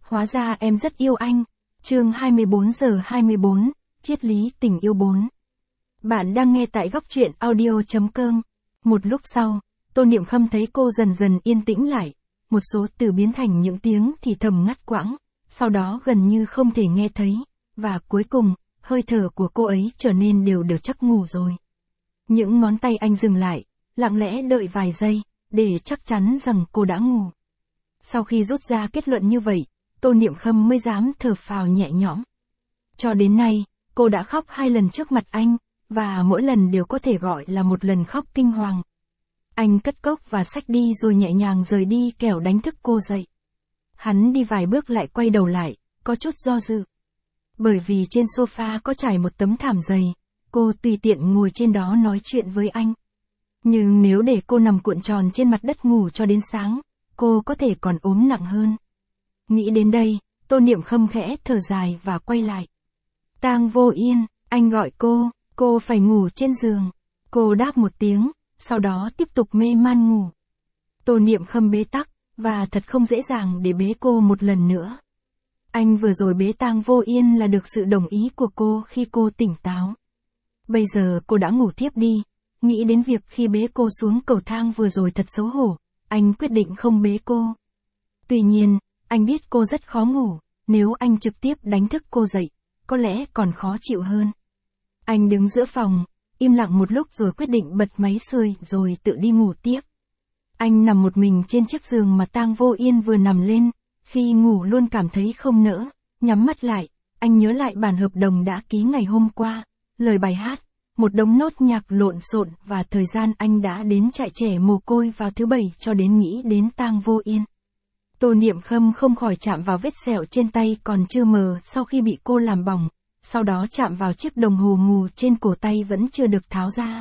hóa ra em rất yêu anh. Chương 24:24, triết lý tình yêu 4. Bạn đang nghe tại góc truyện audio.com. Một lúc sau, Tô Niệm Khâm thấy cô dần dần yên tĩnh lại, một số từ biến thành những tiếng thì thầm ngắt quãng, sau đó gần như không thể nghe thấy, và cuối cùng, hơi thở của cô ấy trở nên đều chắc ngủ rồi. Những ngón tay anh dừng lại, lặng lẽ đợi vài giây, để chắc chắn rằng cô đã ngủ. Sau khi rút ra kết luận như vậy, Tô Niệm Khâm mới dám thở phào nhẹ nhõm. Cho đến nay, cô đã khóc 2 lần trước mặt anh, và mỗi lần đều có thể gọi là một lần khóc kinh hoàng. Anh cất cốc và xách đi rồi nhẹ nhàng rời đi kẻo đánh thức cô dậy. Hắn đi vài bước lại quay đầu lại, có chút do dự. Bởi vì trên sofa có trải một tấm thảm dày, cô tùy tiện ngồi trên đó nói chuyện với anh. Nhưng nếu để cô nằm cuộn tròn trên mặt đất ngủ cho đến sáng, cô có thể còn ốm nặng hơn. Nghĩ đến đây, Tô Niệm Khâm khẽ thở dài và quay lại. Tang Vô Yên, anh gọi cô phải ngủ trên giường. Cô đáp một tiếng, sau đó tiếp tục mê man ngủ. Tô Niệm Khâm bế tắc, và thật không dễ dàng để bế cô một lần nữa. Anh vừa rồi bế Tang Vô Yên là được sự đồng ý của cô khi cô tỉnh táo. Bây giờ cô đã ngủ thiếp đi, nghĩ đến việc khi bế cô xuống cầu thang vừa rồi thật xấu hổ, anh quyết định không bế cô. Tuy nhiên, anh biết cô rất khó ngủ, nếu anh trực tiếp đánh thức cô dậy, có lẽ còn khó chịu hơn. Anh đứng giữa phòng, im lặng một lúc rồi quyết định bật máy sưởi rồi tự đi ngủ tiếp. Anh nằm một mình trên chiếc giường mà Tang Vô Yên vừa nằm lên, khi ngủ luôn cảm thấy không nỡ, nhắm mắt lại, anh nhớ lại bản hợp đồng đã ký ngày hôm qua, lời bài hát, một đống nốt nhạc lộn xộn và thời gian anh đã đến trại trẻ mồ côi vào thứ Bảy cho đến nghĩ đến Tang Vô Yên. Tô Niệm Khâm không khỏi chạm vào vết sẹo trên tay còn chưa mờ sau khi bị cô làm bỏng, sau đó chạm vào chiếc đồng hồ ngủ trên cổ tay vẫn chưa được tháo ra.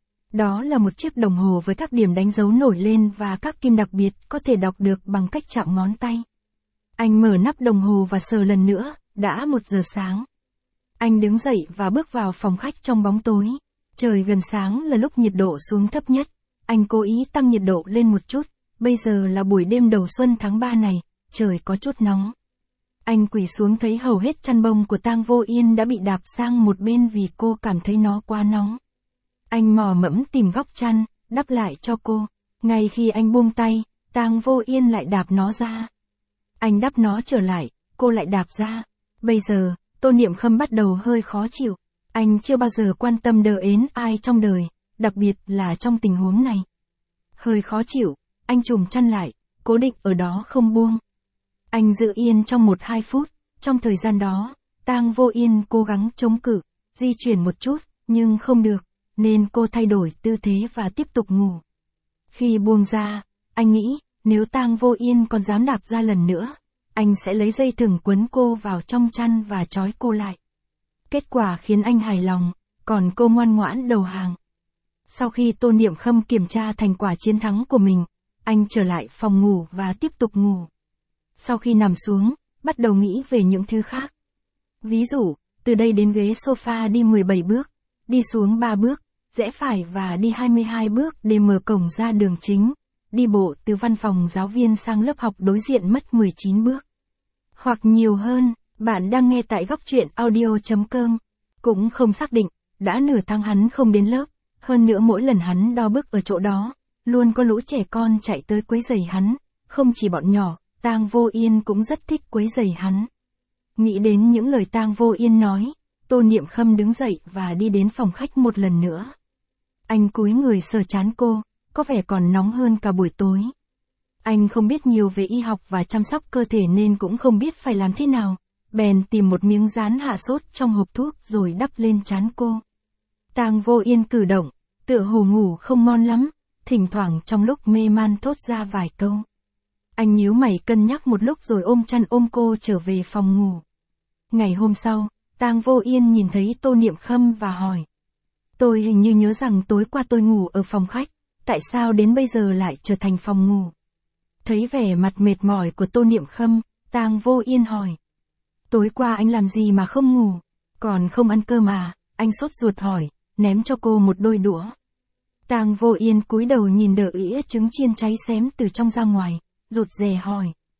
Đó là một chiếc đồng hồ với các điểm đánh dấu nổi lên và các kim đặc biệt có thể đọc được bằng cách chạm ngón tay. Anh mở nắp đồng hồ và sờ lần nữa, đã 1 giờ sáng. Anh đứng dậy và bước vào phòng khách trong bóng tối. Trời gần sáng là lúc nhiệt độ xuống thấp nhất. Anh cố ý tăng nhiệt độ lên một chút. Bây giờ là buổi đêm đầu xuân tháng 3 này, trời có chút nóng. Anh quỳ xuống thấy hầu hết chăn bông của Tang Vô Yên đã bị đạp sang một bên vì cô cảm thấy nó quá nóng. Anh mò mẫm tìm góc chăn, đắp lại cho cô. Ngay khi anh buông tay, Tang Vô Yên lại đạp nó ra. Anh đắp nó trở lại, cô lại đạp ra. Bây giờ, Tô Niệm Khâm bắt đầu hơi khó chịu. Anh chưa bao giờ quan tâm đờ ến ai trong đời, đặc biệt là trong tình huống này. Hơi khó chịu, anh trùm chăn lại, cố định ở đó không buông. Anh giữ yên trong 1-2 phút, trong thời gian đó, Tang Vô Yên cố gắng chống cự, di chuyển một chút, nhưng không được, nên cô thay đổi tư thế và tiếp tục ngủ. Khi buông ra, anh nghĩ, nếu Tang Vô Yên còn dám đạp ra lần nữa, anh sẽ lấy dây thừng quấn cô vào trong chăn và trói cô lại. Kết quả khiến anh hài lòng, còn cô ngoan ngoãn đầu hàng. Sau khi Tô Niệm Khâm kiểm tra thành quả chiến thắng của mình, anh trở lại phòng ngủ và tiếp tục ngủ. Sau khi nằm xuống, bắt đầu nghĩ về những thứ khác. Ví dụ, từ đây đến ghế sofa đi 17 bước, đi xuống 3 bước, rẽ phải và đi 22 bước để mở cổng ra đường chính, đi bộ từ văn phòng giáo viên sang lớp học đối diện mất 19 bước. Hoặc nhiều hơn, bạn đang nghe tại góc truyện audio.com. Cũng không xác định, đã nửa tháng hắn không đến lớp, hơn nữa mỗi lần hắn đo bước ở chỗ đó, luôn có lũ trẻ con chạy tới quấy rầy hắn, không chỉ bọn nhỏ, Tang Vô Yên cũng rất thích quấy rầy hắn. Nghĩ đến những lời Tang Vô Yên nói, Tô Niệm Khâm đứng dậy và đi đến phòng khách một lần nữa. Anh cúi người sờ trán cô, có vẻ còn nóng hơn cả buổi tối. Anh không biết nhiều về y học và chăm sóc cơ thể nên cũng không biết phải làm thế nào, bèn tìm một miếng dán hạ sốt trong hộp thuốc rồi đắp lên trán cô. Tang Vô Yên cử động, tựa hồ ngủ không ngon lắm, thỉnh thoảng trong lúc mê man thốt ra vài câu. Anh nhíu mày cân nhắc một lúc rồi ôm chăn ôm cô trở về phòng ngủ. Ngày hôm sau, Tang Vô Yên nhìn thấy Tô Niệm Khâm và hỏi. Tôi hình như nhớ rằng tối qua tôi ngủ ở phòng khách, tại sao đến bây giờ lại trở thành phòng ngủ? Thấy vẻ mặt mệt mỏi của Tô Niệm Khâm, Tang Vô Yên hỏi. Tối qua anh làm gì mà không ngủ? Còn không ăn cơm à? Anh sốt ruột hỏi, ném cho cô một đôi đũa. Tang Vô Yên cúi đầu nhìn đỡ ĩa trứng chiên cháy xém từ trong ra ngoài, rụt rè hỏi.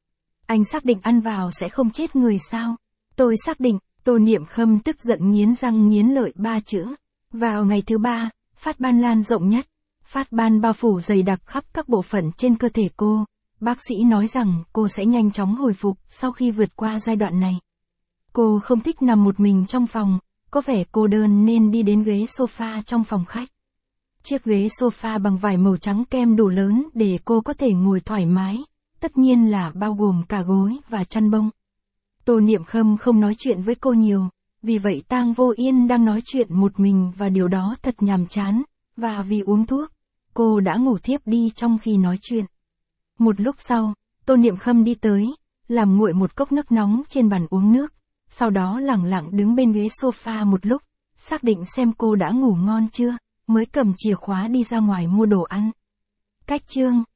Anh xác định ăn vào sẽ không chết người sao? Tôi xác định, Tô Niệm Khâm tức giận nghiến răng nghiến lợi 3 chữ. Vào ngày thứ 3, phát ban lan rộng nhất. Phát ban bao phủ dày đặc khắp các bộ phận trên cơ thể cô. Bác sĩ nói rằng cô sẽ nhanh chóng hồi phục sau khi vượt qua giai đoạn này. Cô không thích nằm một mình trong phòng, có vẻ cô đơn nên đi đến ghế sofa trong phòng khách. Chiếc ghế sofa bằng vải màu trắng kem đủ lớn để cô có thể ngồi thoải mái, tất nhiên là bao gồm cả gối và chăn bông. Tô Niệm Khâm không nói chuyện với cô nhiều, vì vậy Tang Vô Yên đang nói chuyện một mình và điều đó thật nhàm chán, và vì uống thuốc, cô đã ngủ thiếp đi trong khi nói chuyện. Một lúc sau, Tô Niệm Khâm đi tới, làm nguội một cốc nước nóng trên bàn uống nước, sau đó lẳng lặng đứng bên ghế sofa một lúc, xác định xem cô đã ngủ ngon chưa, mới cầm chìa khóa đi ra ngoài mua đồ ăn. Cách chương